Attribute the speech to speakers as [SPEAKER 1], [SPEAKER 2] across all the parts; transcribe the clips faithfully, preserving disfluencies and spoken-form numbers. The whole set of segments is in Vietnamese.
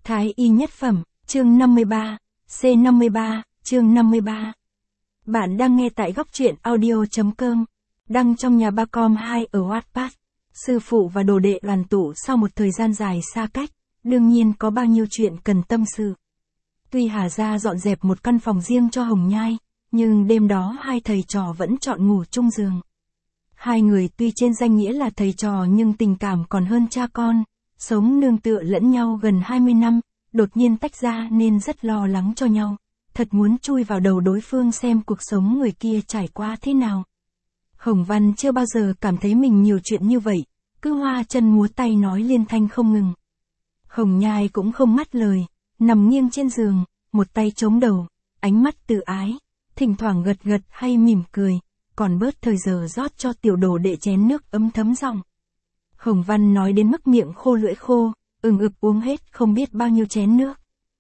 [SPEAKER 1] Thái y nhất phẩm, chương năm mươi ba, C năm mươi ba, chương năm mươi ba. Bạn đang nghe tại góc truyện audio.com, đăng trong nhà ba com hai ở Wattpad. Sư phụ và đồ đệ đoàn tụ sau một thời gian dài xa cách, đương nhiên có bao nhiêu chuyện cần tâm sự. Tuy Hà Gia dọn dẹp một căn phòng riêng cho Hồng Nhai, nhưng đêm đó hai thầy trò vẫn chọn ngủ chung giường. Hai người tuy trên danh nghĩa là thầy trò nhưng tình cảm còn hơn cha con, sống nương tựa lẫn nhau gần hai mươi năm, đột nhiên tách ra nên rất lo lắng cho nhau, thật muốn chui vào đầu đối phương xem cuộc sống người kia trải qua thế nào. Hồng Văn chưa bao giờ cảm thấy mình nhiều chuyện như vậy, cứ hoa chân múa tay nói liên thanh không ngừng. Hồng Nhai cũng không ngắt lời, nằm nghiêng trên giường, một tay chống đầu, ánh mắt tự ái, thỉnh thoảng gật gật hay mỉm cười, còn bớt thời giờ rót cho tiểu đồ đệ chén nước ấm thấm giọng. Hồng Văn nói đến mức miệng khô lưỡi khô, ừng ực uống hết không biết bao nhiêu chén nước.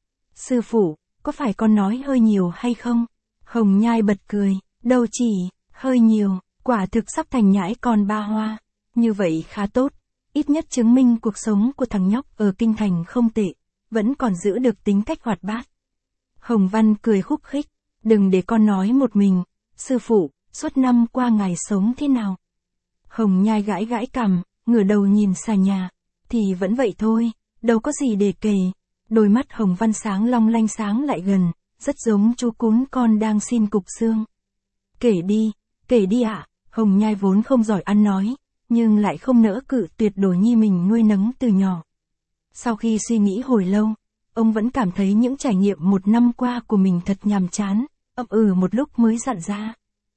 [SPEAKER 1] Sư phụ, có phải con nói hơi nhiều hay không? Hồng Nhai bật cười, đâu chỉ, hơi nhiều, quả thực sắp thành nhãi con ba hoa. Như vậy khá tốt, ít nhất chứng minh cuộc sống của thằng nhóc ở kinh thành không tệ, vẫn còn giữ được tính cách hoạt bát. Hồng Văn cười khúc khích, đừng để con nói một mình, sư phụ, suốt năm qua ngày sống thế nào? Hồng Nhai gãi gãi cằm, ngửa đầu nhìn xà nhà, thì vẫn vậy thôi, đâu có gì để kể. Đôi mắt Hồng Văn sáng long lanh sáng lại gần, rất giống chú cún con đang xin cục xương. Kể đi, kể đi ạ. Hồng Nhai vốn không giỏi ăn nói, nhưng lại không nỡ cự tuyệt đồ nhi mình nuôi nấng từ nhỏ. Sau khi suy nghĩ hồi lâu, ông vẫn cảm thấy những trải nghiệm một năm qua của mình thật nhàm chán, ậm ừ một lúc mới dặn ra.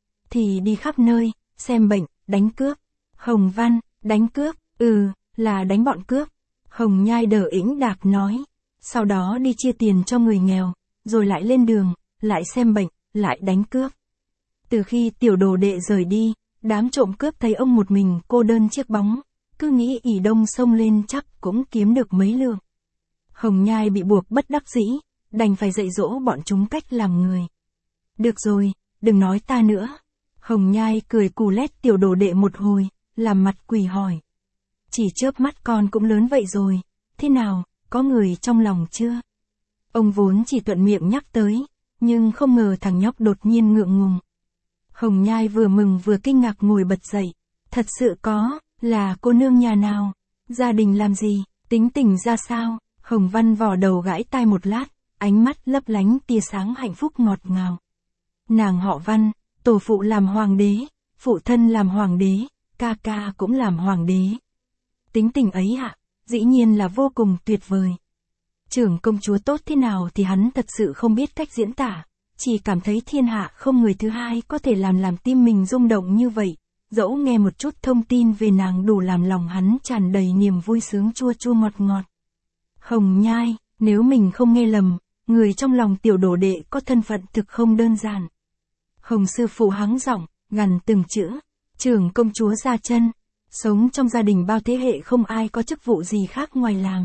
[SPEAKER 1] Thì đi khắp nơi, xem bệnh, đánh cướp. Hồng Văn, đánh cướp, ừ, là đánh bọn cướp. Hồng Nhai đờ ĩnh đạc nói. Sau đó đi chia tiền cho người nghèo, rồi lại lên đường, lại xem bệnh, lại đánh cướp. Từ khi tiểu đồ đệ rời đi, đám trộm cướp thấy ông một mình cô đơn chiếc bóng, cứ nghĩ ỷ đông xông lên chắc cũng kiếm được mấy lượng. Hồng Nhai bị buộc bất đắc dĩ, đành phải dạy dỗ bọn chúng cách làm người. Được rồi, đừng nói ta nữa. Hồng Nhai cười cù lét tiểu đồ đệ một hồi, làm mặt quỳ hỏi. Chỉ chớp mắt con cũng lớn vậy rồi, thế nào, có người trong lòng chưa? Ông vốn chỉ thuận miệng nhắc tới, nhưng không ngờ thằng nhóc đột nhiên ngượng ngùng. Hồng Nhai vừa mừng vừa kinh ngạc ngồi bật dậy. Thật sự có, là cô nương nhà nào? Gia đình làm gì? Tính tình ra sao? Hồng Văn vò đầu gãi tai một lát, ánh mắt lấp lánh tia sáng hạnh phúc ngọt ngào. Nàng họ Văn, tổ phụ làm hoàng đế, phụ thân làm hoàng đế, ca ca cũng làm hoàng đế. Tính tình ấy ạ, dĩ nhiên là vô cùng tuyệt vời. Trưởng công chúa tốt thế nào thì hắn thật sự không biết cách diễn tả, chỉ cảm thấy thiên hạ không người thứ hai có thể làm làm tim mình rung động như vậy. Dẫu nghe một chút thông tin về nàng đủ làm lòng hắn tràn đầy niềm vui sướng chua chua ngọt ngọt. Hồng Nhai, nếu mình không nghe lầm, người trong lòng tiểu đồ đệ có thân phận thực không đơn giản. Hồng sư phụ hắng giọng, gằn từng chữ, trưởng công chúa Gia Chân, sống trong gia đình bao thế hệ không ai có chức vụ gì khác ngoài làm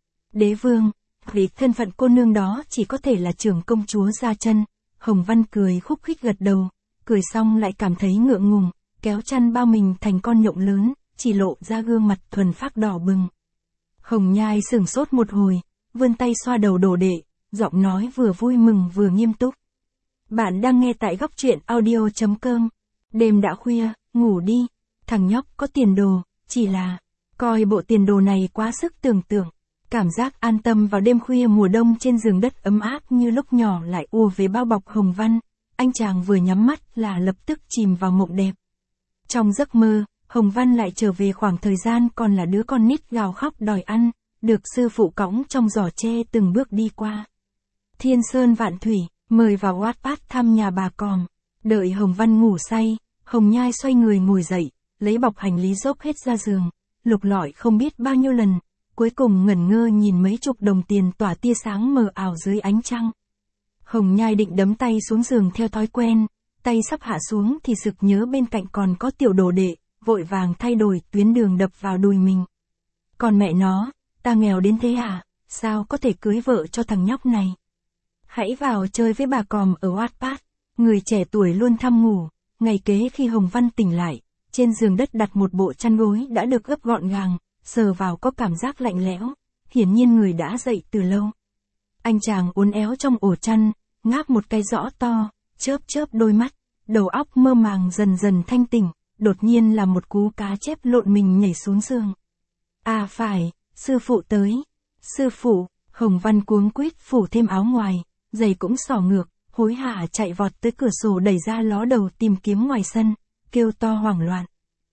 [SPEAKER 1] đế vương, vì thân phận cô nương đó chỉ có thể là trưởng công chúa Gia Chân. Hồng Văn cười khúc khích gật đầu, cười xong lại cảm thấy ngượng ngùng, kéo chăn bao mình thành con nhộng lớn, chỉ lộ ra gương mặt thuần phác đỏ bừng. Hồng Nhai sửng sốt một hồi, vươn tay xoa đầu đồ đệ, giọng nói vừa vui mừng vừa nghiêm túc. Bạn đang nghe tại góc truyện audio.com. Đêm đã khuya, ngủ đi. Thằng nhóc có tiền đồ, chỉ là coi bộ tiền đồ này quá sức tưởng tượng. Cảm giác an tâm vào đêm khuya mùa đông trên giường đất ấm áp như lúc nhỏ lại ùa về bao bọc Hồng Văn. Anh chàng vừa nhắm mắt là lập tức chìm vào mộng đẹp. Trong giấc mơ, Hồng Văn lại trở về khoảng thời gian còn là đứa con nít gào khóc đòi ăn, được sư phụ cõng trong giỏ tre từng bước đi qua. Thiên sơn vạn thủy, mời vào Wattpad thăm nhà bà Còm. Đợi Hồng Văn ngủ say, Hồng Nhai xoay người ngồi dậy, lấy bọc hành lý dốc hết ra giường, lục lọi không biết bao nhiêu lần, cuối cùng ngẩn ngơ nhìn mấy chục đồng tiền tỏa tia sáng mờ ảo dưới ánh trăng. Hồng Nhai định đấm tay xuống giường theo thói quen, tay sắp hạ xuống thì sực nhớ bên cạnh còn có tiểu đồ đệ, vội vàng thay đổi tuyến đường đập vào đùi mình. Còn mẹ nó, ta nghèo đến thế à, sao có thể cưới vợ cho thằng nhóc này? Hãy vào chơi với bà Còm ở Wattpad. Người trẻ tuổi luôn thăm ngủ, ngày kế khi Hồng Văn tỉnh lại, trên giường đất đặt một bộ chăn gối đã được gấp gọn gàng, sờ vào có cảm giác lạnh lẽo, hiển nhiên người đã dậy từ lâu. Anh chàng uốn éo trong ổ chăn, ngáp một cái rõ to, chớp chớp đôi mắt, đầu óc mơ màng dần dần thanh tỉnh, đột nhiên là một cú cá chép lộn mình nhảy xuống giường. À phải, sư phụ tới. Sư phụ, Hồng Văn cuống quýt phủ thêm áo ngoài, giày cũng xỏ ngược, hối hả chạy vọt tới cửa sổ đẩy ra ló đầu tìm kiếm ngoài sân, kêu to hoảng loạn.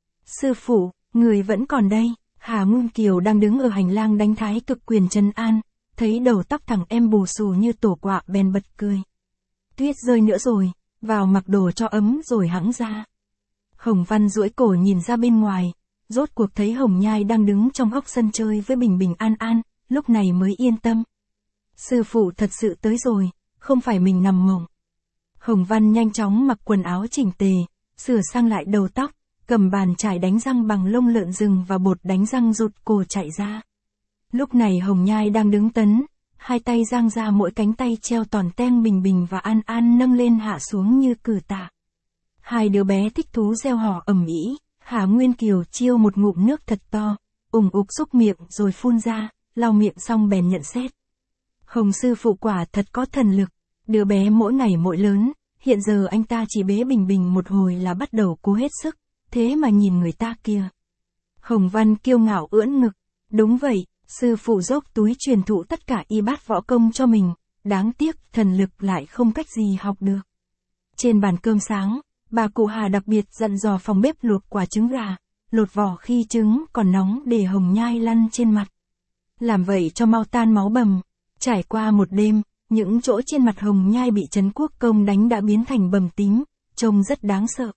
[SPEAKER 1] Sư phụ, người vẫn còn đây. Hà Nguyên Kiều đang đứng ở hành lang đánh thái cực quyền trấn an, thấy đầu tóc thằng em bù xù như tổ quạ bèn bật cười. Tuyết rơi nữa rồi, vào mặc đồ cho ấm rồi hẵng ra. Hồng Văn duỗi cổ nhìn ra bên ngoài, rốt cuộc thấy Hồng Nhai đang đứng trong góc sân chơi với bình bình an an, lúc này mới yên tâm. Sư phụ thật sự tới rồi, không phải mình nằm mộng. Hồng Văn nhanh chóng mặc quần áo chỉnh tề, sửa sang lại đầu tóc, cầm bàn chải đánh răng bằng lông lợn rừng và bột đánh răng rụt cổ chạy ra. Lúc này Hồng Nhai đang đứng tấn, hai tay giang ra mỗi cánh tay treo toàn ten Bình Bình và An An nâng lên hạ xuống như cử tạ. Hai đứa bé thích thú reo hò ầm ĩ, Hà Nguyên Kiều chiêu một ngụm nước thật to, ủng ục xúc miệng rồi phun ra, lau miệng xong bèn nhận xét. Hồng sư phụ quả thật có thần lực, đứa bé mỗi ngày mỗi lớn, hiện giờ anh ta chỉ bế Bình Bình một hồi là bắt đầu cố hết sức, thế mà nhìn người ta kìa. Hồng Văn kiêu ngạo ưỡn ngực, đúng vậy, sư phụ dốc túi truyền thụ tất cả y bát võ công cho mình, đáng tiếc thần lực lại không cách gì học được. Trên bàn cơm sáng, bà cụ Hà đặc biệt dặn dò phòng bếp luộc quả trứng gà, lột vỏ khi trứng còn nóng để Hồng Nhai lăn trên mặt. Làm vậy cho mau tan máu bầm. Trải qua một đêm, những chỗ trên mặt Hồng Nhai bị Trấn Quốc Công đánh đã biến thành bầm tím, trông rất đáng sợ.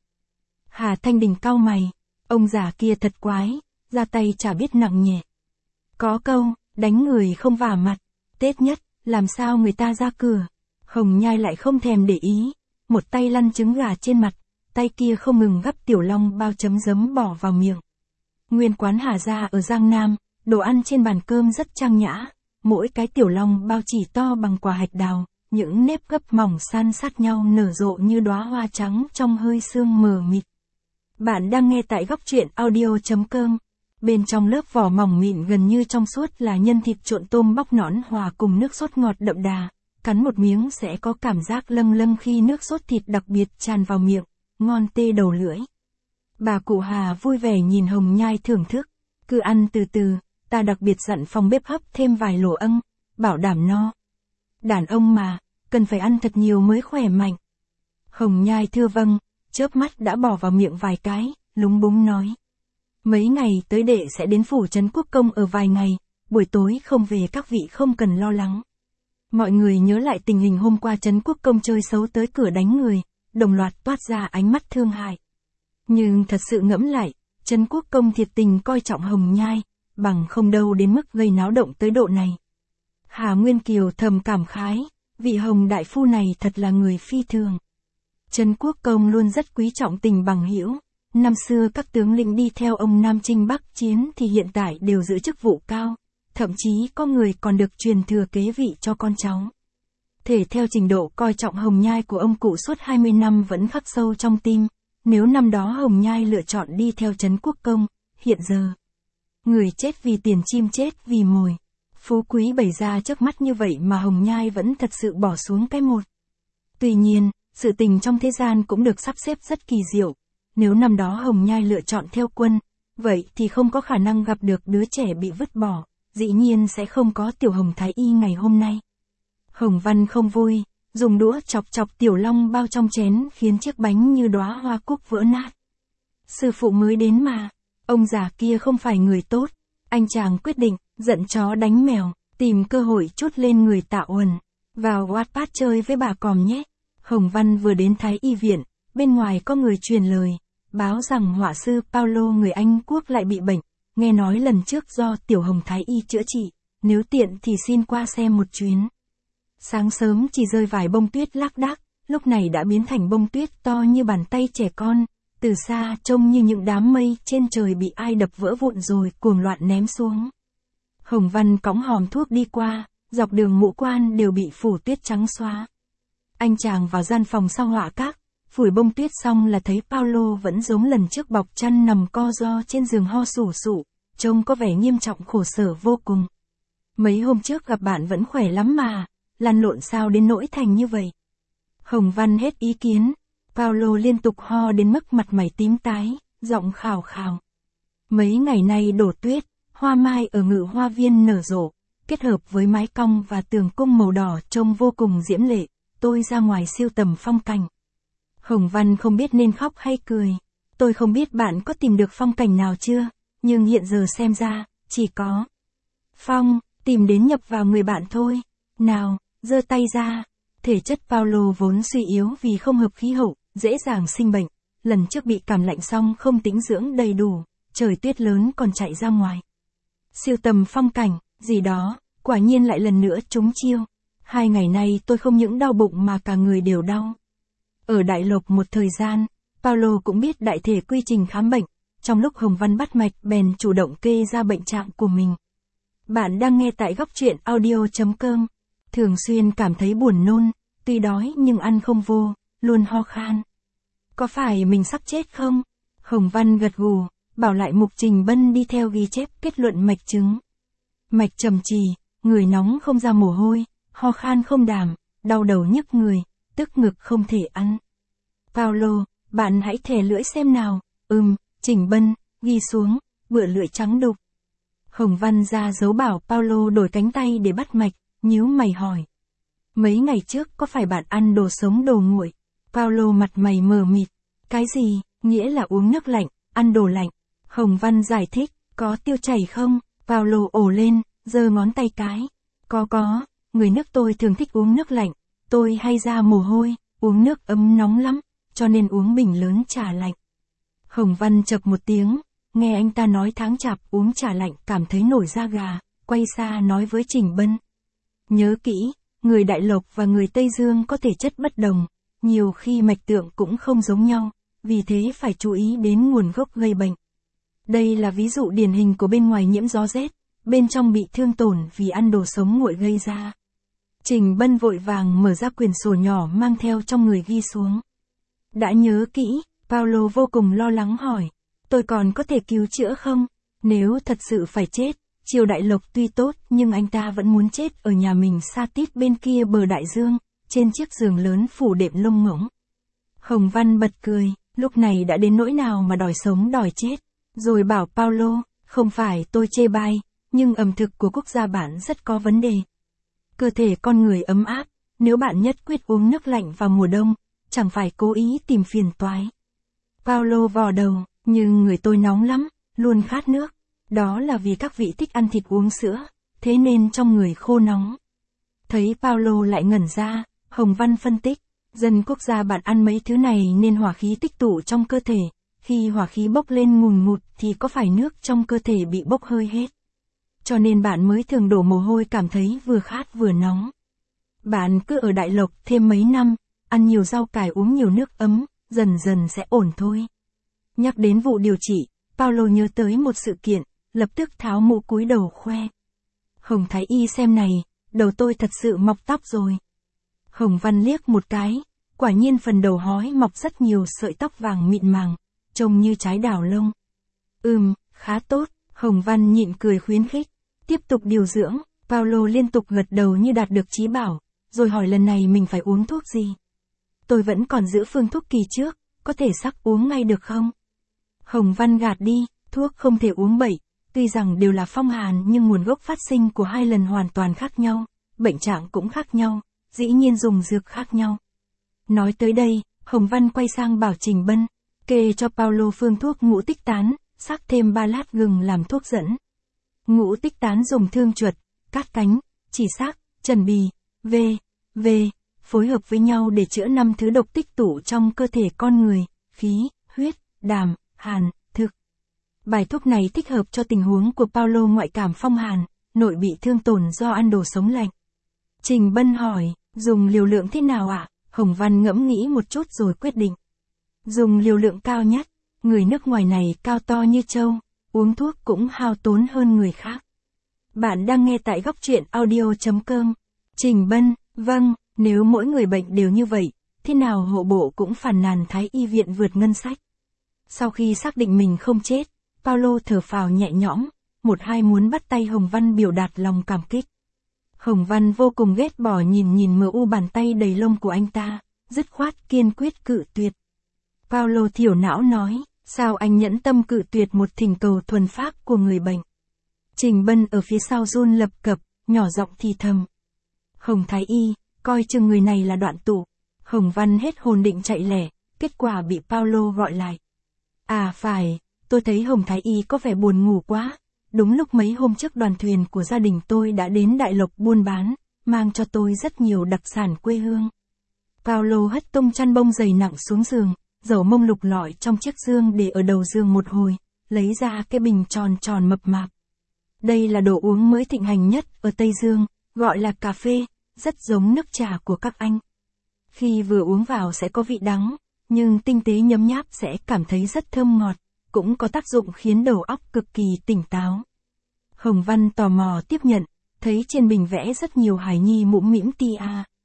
[SPEAKER 1] Hà Thanh Đình cau mày, ông già kia thật quái, ra tay chả biết nặng nhẹ. Có câu, đánh người không vả mặt, Tết nhất, làm sao người ta ra cửa. Hồng Nhai lại không thèm để ý, một tay lăn trứng gà trên mặt, tay kia không ngừng gắp tiểu long bao chấm giấm bỏ vào miệng. Nguyên quán Hà gia ở Giang Nam, đồ ăn trên bàn cơm rất trang nhã, mỗi cái tiểu long bao chỉ to bằng quả hạch đào, những nếp gấp mỏng san sát nhau nở rộ như đóa hoa trắng trong hơi sương mờ mịt. Bạn đang nghe tại góc truyện audio chấm com. Bên trong lớp vỏ mỏng mịn gần như trong suốt là nhân thịt trộn tôm bóc nõn hòa cùng nước sốt ngọt đậm đà, cắn một miếng sẽ có cảm giác lâng lâng khi nước sốt thịt đặc biệt tràn vào miệng, ngon tê đầu lưỡi. Bà cụ Hà vui vẻ nhìn Hồng Nhai thưởng thức, cứ ăn từ từ, ta đặc biệt dặn phòng bếp hấp thêm vài lỗ âng, bảo đảm no. Đàn ông mà, cần phải ăn thật nhiều mới khỏe mạnh. Hồng Nhai thưa vâng, chớp mắt đã bỏ vào miệng vài cái, lúng búng nói. Mấy ngày tới đệ sẽ đến phủ Trấn Quốc Công ở vài ngày, buổi tối không về các vị không cần lo lắng. Mọi người nhớ lại tình hình hôm qua Trấn Quốc Công chơi xấu tới cửa đánh người, đồng loạt toát ra ánh mắt thương hại. Nhưng thật sự ngẫm lại, Trấn Quốc Công thiệt tình coi trọng Hồng Nhai, bằng không đâu đến mức gây náo động tới độ này. Hà Nguyên Kiều thầm cảm khái, vị Hồng đại phu này thật là người phi thường. Trấn Quốc Công luôn rất quý trọng tình bằng hữu. Năm xưa các tướng lĩnh đi theo ông Nam Chinh Bắc chiến thì hiện tại đều giữ chức vụ cao, thậm chí có người còn được truyền thừa kế vị cho con cháu. Thể theo trình độ coi trọng Hồng Nhai của ông cụ suốt hai mươi năm vẫn khắc sâu trong tim, nếu năm đó Hồng Nhai lựa chọn đi theo Trấn Quốc Công, hiện giờ, người chết vì tiền chim chết vì mồi. Phú quý bày ra trước mắt như vậy mà Hồng Nhai vẫn thật sự bỏ xuống cái một. Tuy nhiên, sự tình trong thế gian cũng được sắp xếp rất kỳ diệu. Nếu năm đó Hồng Nhai lựa chọn theo quân, vậy thì không có khả năng gặp được đứa trẻ bị vứt bỏ, dĩ nhiên sẽ không có tiểu Hồng Thái Y ngày hôm nay. Hồng Văn không vui, dùng đũa chọc chọc tiểu long bao trong chén khiến chiếc bánh như đóa hoa cúc vỡ nát. Sư phụ mới đến mà, ông già kia không phải người tốt, anh chàng quyết định, giận chó đánh mèo, tìm cơ hội trút lên người Tạ Uẩn, vào Wattpad chơi với bà còm nhé. Hồng Văn vừa đến Thái Y viện, bên ngoài có người truyền lời, báo rằng họa sư Paulo người Anh Quốc lại bị bệnh, nghe nói lần trước do tiểu Hồng Thái Y chữa trị, nếu tiện thì xin qua xem một chuyến. Sáng sớm chỉ rơi vài bông tuyết lác đác, lúc này đã biến thành bông tuyết to như bàn tay trẻ con, từ xa trông như những đám mây trên trời bị ai đập vỡ vụn rồi cuồng loạn ném xuống. Hồng Văn cõng hòm thuốc đi qua, dọc đường Mũ Quan đều bị phủ tuyết trắng xóa. Anh chàng vào gian phòng sau họa các, phủi bông tuyết xong là thấy Paulo vẫn giống lần trước bọc chăn nằm co ro trên giường ho sủ sụ, trông có vẻ nghiêm trọng khổ sở vô cùng. Mấy hôm trước gặp bạn vẫn khỏe lắm mà, lăn lộn sao đến nỗi thành như vậy. Hồng Văn hết ý kiến, Paulo liên tục ho đến mức mặt mày tím tái, giọng khào khào. Mấy ngày nay đổ tuyết, hoa mai ở Ngự Hoa Viên nở rộ, kết hợp với mái cong và tường cung màu đỏ trông vô cùng diễm lệ, tôi ra ngoài siêu tầm phong cảnh. Hồng Văn không biết nên khóc hay cười. Tôi không biết bạn có tìm được phong cảnh nào chưa, nhưng hiện giờ xem ra, chỉ có phong, tìm đến nhập vào người bạn thôi. Nào, giơ tay ra. Thể chất Paulo vốn suy yếu vì không hợp khí hậu, dễ dàng sinh bệnh. Lần trước bị cảm lạnh xong không tĩnh dưỡng đầy đủ, trời tuyết lớn còn chạy ra ngoài. Siêu tầm phong cảnh, gì đó, quả nhiên lại lần nữa trúng chiêu. Hai ngày nay tôi không những đau bụng mà cả người đều đau. Ở Đại Lộc một thời gian, Paulo cũng biết đại thể quy trình khám bệnh. Trong lúc Hồng Văn bắt mạch bèn chủ động kê ra bệnh trạng của mình. Bạn đang nghe tại góc truyện audio chấm com. Thường xuyên cảm thấy buồn nôn, tuy đói nhưng ăn không vô, luôn ho khan. Có phải mình sắp chết không? Hồng Văn gật gù, bảo lại Mục Trình Bân đi theo ghi chép kết luận mạch chứng. Mạch trầm trì, người nóng không ra mồ hôi, ho khan không đảm, đau đầu nhức người, tức ngực không thể ăn. Paulo, bạn hãy thè lưỡi xem nào. Ừm, Trình Bân, ghi xuống, bựa lưỡi trắng đục. Hồng Văn ra dấu bảo Paulo đổi cánh tay để bắt mạch, nhíu mày hỏi. Mấy ngày trước có phải bạn ăn đồ sống đồ nguội? Paulo mặt mày mờ mịt. Cái gì, nghĩa là uống nước lạnh, ăn đồ lạnh. Hồng Văn giải thích, có tiêu chảy không? Paulo ồ lên, giơ ngón tay cái. Có có, người nước tôi thường thích uống nước lạnh, tôi hay ra mồ hôi, uống nước ấm nóng lắm, cho nên uống bình lớn trà lạnh. Hồng Văn chậc một tiếng, nghe anh ta nói tháng chạp uống trà lạnh cảm thấy nổi da gà, quay xa nói với Trình Bân. Nhớ kỹ, người Đại Lộc và người Tây Dương có thể chất bất đồng, nhiều khi mạch tượng cũng không giống nhau, vì thế phải chú ý đến nguồn gốc gây bệnh. Đây là ví dụ điển hình của bên ngoài nhiễm gió rét, bên trong bị thương tổn vì ăn đồ sống nguội gây ra. Trình Bân vội vàng mở ra quyển sổ nhỏ mang theo trong người ghi xuống. Đã nhớ kỹ, Paulo vô cùng lo lắng hỏi. Tôi còn có thể cứu chữa không? Nếu thật sự phải chết, Triều Đại Lộc tuy tốt nhưng anh ta vẫn muốn chết ở nhà mình xa tít bên kia bờ đại dương, trên chiếc giường lớn phủ đệm lông ngỗng. Hồng Văn bật cười, lúc này đã đến nỗi nào mà đòi sống đòi chết. Rồi bảo Paulo, không phải tôi chê bai, nhưng ẩm thực của quốc gia bạn rất có vấn đề. Cơ thể con người ấm áp, nếu bạn nhất quyết uống nước lạnh vào mùa đông, chẳng phải cố ý tìm phiền toái. Paulo vò đầu, nhưng người tôi nóng lắm, luôn khát nước. Đó là vì các vị thích ăn thịt uống sữa, thế nên trong người khô nóng. Thấy Paulo lại ngẩn ra, Hồng Văn phân tích, dân quốc gia bạn ăn mấy thứ này nên hỏa khí tích tụ trong cơ thể. Khi hỏa khí bốc lên ngùn ngụt thì có phải nước trong cơ thể bị bốc hơi hết. Cho nên bạn mới thường đổ mồ hôi cảm thấy vừa khát vừa nóng. Bạn cứ ở Đại Lộc thêm mấy năm, ăn nhiều rau cải uống nhiều nước ấm, dần dần sẽ ổn thôi. Nhắc đến vụ điều trị, Paulo nhớ tới một sự kiện, lập tức tháo mũ cúi đầu khoe. Hồng Thái Y xem này, đầu tôi thật sự mọc tóc rồi. Hồng Văn liếc một cái, quả nhiên phần đầu hói mọc rất nhiều sợi tóc vàng mịn màng, trông như trái đào lông. Ừm, khá tốt, Hồng Văn nhịn cười khuyến khích. Tiếp tục điều dưỡng, Paulo liên tục gật đầu như đạt được chí bảo, rồi hỏi lần này mình phải uống thuốc gì. Tôi vẫn còn giữ phương thuốc kỳ trước, có thể sắc uống ngay được không? Hồng Văn gạt đi, thuốc không thể uống bậy, tuy rằng đều là phong hàn nhưng nguồn gốc phát sinh của hai lần hoàn toàn khác nhau, bệnh trạng cũng khác nhau, dĩ nhiên dùng dược khác nhau. Nói tới đây, Hồng Văn quay sang bảo Trình Bân, kê cho Paulo phương thuốc ngũ tích tán, sắc thêm ba lát gừng làm thuốc dẫn. Ngũ tích tán dùng thương chuột, cát cánh, chỉ xác, trần bì, v, v, phối hợp với nhau để chữa năm thứ độc tích tụ trong cơ thể con người, khí, huyết, đàm, hàn, thực. Bài thuốc này thích hợp cho tình huống của Paulo ngoại cảm phong hàn, nội bị thương tổn do ăn đồ sống lạnh. Trình Bân hỏi, dùng liều lượng thế nào ạ? À? Hồng Văn ngẫm nghĩ một chút rồi quyết định. Dùng liều lượng cao nhất, người nước ngoài này cao to như trâu, uống thuốc cũng hao tốn hơn người khác. Bạn đang nghe tại góc truyện audio chấm com. Trình Bân, vâng, nếu mỗi người bệnh đều như vậy, thế nào hộ bộ cũng phàn nàn Thái Y viện vượt ngân sách. Sau khi xác định mình không chết, Paulo thở phào nhẹ nhõm, một hai muốn bắt tay Hồng Văn biểu đạt lòng cảm kích. Hồng Văn vô cùng ghét bỏ nhìn nhìn mờ u bàn tay đầy lông của anh ta, dứt khoát kiên quyết cự tuyệt. Paulo thiểu não nói, sao anh nhẫn tâm cự tuyệt một thỉnh cầu thuần phác của người bệnh. Trình Bân ở phía sau run lập cập, nhỏ giọng thì thầm. Hồng Thái Y, coi chừng người này là đoạn tụ. Hồng Văn hết hồn định chạy lẻ, kết quả bị Paulo gọi lại. À phải, tôi thấy Hồng Thái Y có vẻ buồn ngủ quá. Đúng lúc mấy hôm trước đoàn thuyền của gia đình tôi đã đến Đại Lộc buôn bán, mang cho tôi rất nhiều đặc sản quê hương. Paulo hất tung chăn bông dày nặng xuống giường, dầu mông lục lọi trong chiếc giường để ở đầu giường một hồi, lấy ra cái bình tròn tròn mập mạp. Đây là đồ uống mới thịnh hành nhất ở Tây Dương, gọi là cà phê, rất giống nước trà của các anh. Khi vừa uống vào sẽ có vị đắng, nhưng tinh tế nhấm nháp sẽ cảm thấy rất thơm ngọt, cũng có tác dụng khiến đầu óc cực kỳ tỉnh táo. Hồng Văn tò mò tiếp nhận, thấy trên bình vẽ rất nhiều hài nhi mũm mĩm tia,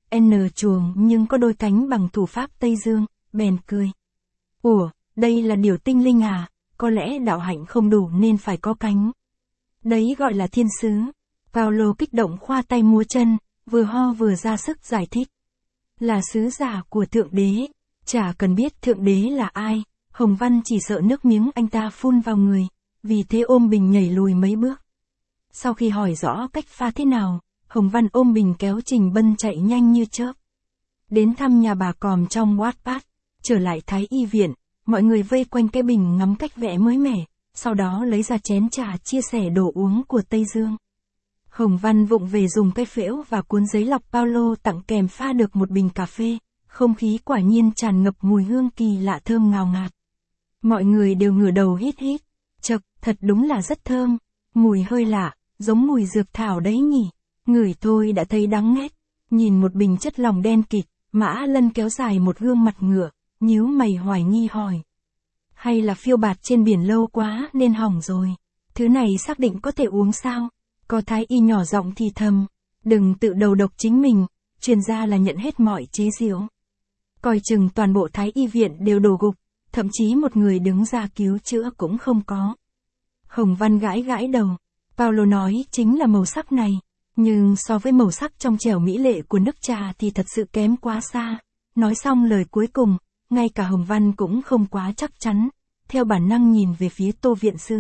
[SPEAKER 1] n chuồng nhưng có đôi cánh bằng thủ pháp Tây Dương, bèn cười. Ủa, đây là điều tinh linh à, có lẽ đạo hạnh không đủ nên phải có cánh. Đấy gọi là thiên sứ. Paulo kích động khoa tay múa chân, vừa ho vừa ra sức giải thích. Là sứ giả của Thượng Đế, chả cần biết Thượng Đế là ai, Hồng Văn chỉ sợ nước miếng anh ta phun vào người, vì thế ôm bình nhảy lùi mấy bước. Sau khi hỏi rõ cách pha thế nào, Hồng Văn ôm bình kéo Trình Bân chạy nhanh như chớp. Đến thăm nhà bà Còm trong Wattpad, trở lại Thái Y viện, mọi người vây quanh cái bình ngắm cách vẽ mới mẻ, sau đó lấy ra chén trà chia sẻ đồ uống của Tây Dương. Hồng Văn vụng về dùng cây phễu và cuốn giấy lọc Paulo tặng kèm pha được một bình cà phê, không khí quả nhiên tràn ngập mùi hương kỳ lạ thơm ngào ngạt. Mọi người đều ngửa đầu hít hít, chậc, thật đúng là rất thơm, mùi hơi lạ, giống mùi dược thảo đấy nhỉ, ngửi thôi đã thấy đắng nghét. Nhìn một bình chất lỏng đen kịt, Mã Lân kéo dài một gương mặt ngựa, nhíu mày hoài nghi hỏi. Hay là phiêu bạt trên biển lâu quá nên hỏng rồi, thứ này xác định có thể uống sao? Có Thái Y nhỏ giọng thì thầm, đừng tự đầu độc chính mình, chuyên gia là nhận hết mọi chế giễu. Coi chừng toàn bộ Thái Y viện đều đổ gục, thậm chí một người đứng ra cứu chữa cũng không có. Hồng Văn gãi gãi đầu, Paulo nói chính là màu sắc này, nhưng so với màu sắc trong trẻo mỹ lệ của nước trà thì thật sự kém quá xa. Nói xong lời cuối cùng, ngay cả Hồng Văn cũng không quá chắc chắn, theo bản năng nhìn về phía Tô viện sư.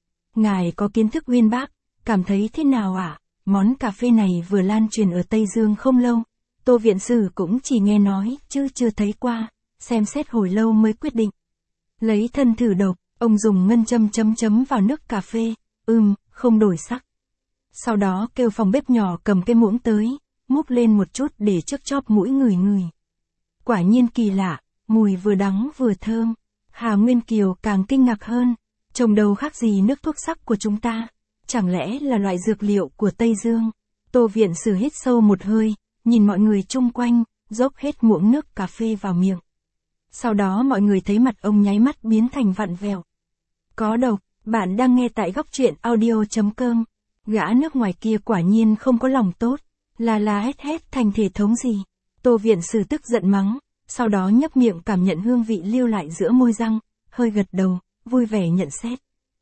[SPEAKER 1] Ngài có kiến thức uyên bác, cảm thấy thế nào ạ? À? Món cà phê này vừa lan truyền ở Tây Dương không lâu, Tô viện sư cũng chỉ nghe nói chứ chưa thấy qua, xem xét hồi lâu mới quyết định. Lấy thân thử độc, ông dùng ngân châm chấm chấm vào nước cà phê, ừm, không đổi sắc. Sau đó kêu phòng bếp nhỏ cầm cái muỗng tới, múc lên một chút để trước chóp mũi người người. Quả nhiên kỳ lạ, mùi vừa đắng vừa thơm. Hà Nguyên Kiều càng kinh ngạc hơn, trông đâu khác gì nước thuốc sắc của chúng ta, chẳng lẽ là loại dược liệu của Tây Dương? Tô viện sử hít sâu một hơi, nhìn mọi người chung quanh, dốc hết muỗng nước cà phê vào miệng. Sau đó mọi người thấy mặt ông nháy mắt biến thành vặn vẹo. Có độc, bạn đang nghe tại góc truyện audio chấm com. Gã nước ngoài kia quả nhiên không có lòng tốt, là là hét hét thành thể thống gì. Tô viện sử tức giận mắng, sau đó nhấp miệng cảm nhận hương vị lưu lại giữa môi răng, hơi gật đầu, vui vẻ nhận xét.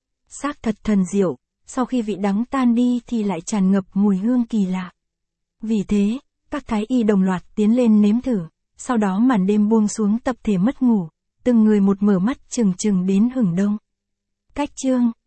[SPEAKER 1] Xác thật thần diệu, sau khi vị đắng tan đi thì lại tràn ngập mùi hương kỳ lạ. Vì thế, các thái y đồng loạt tiến lên nếm thử, sau đó màn đêm buông xuống tập thể mất ngủ, từng người một mở mắt chừng chừng đến hửng đông. Cách chương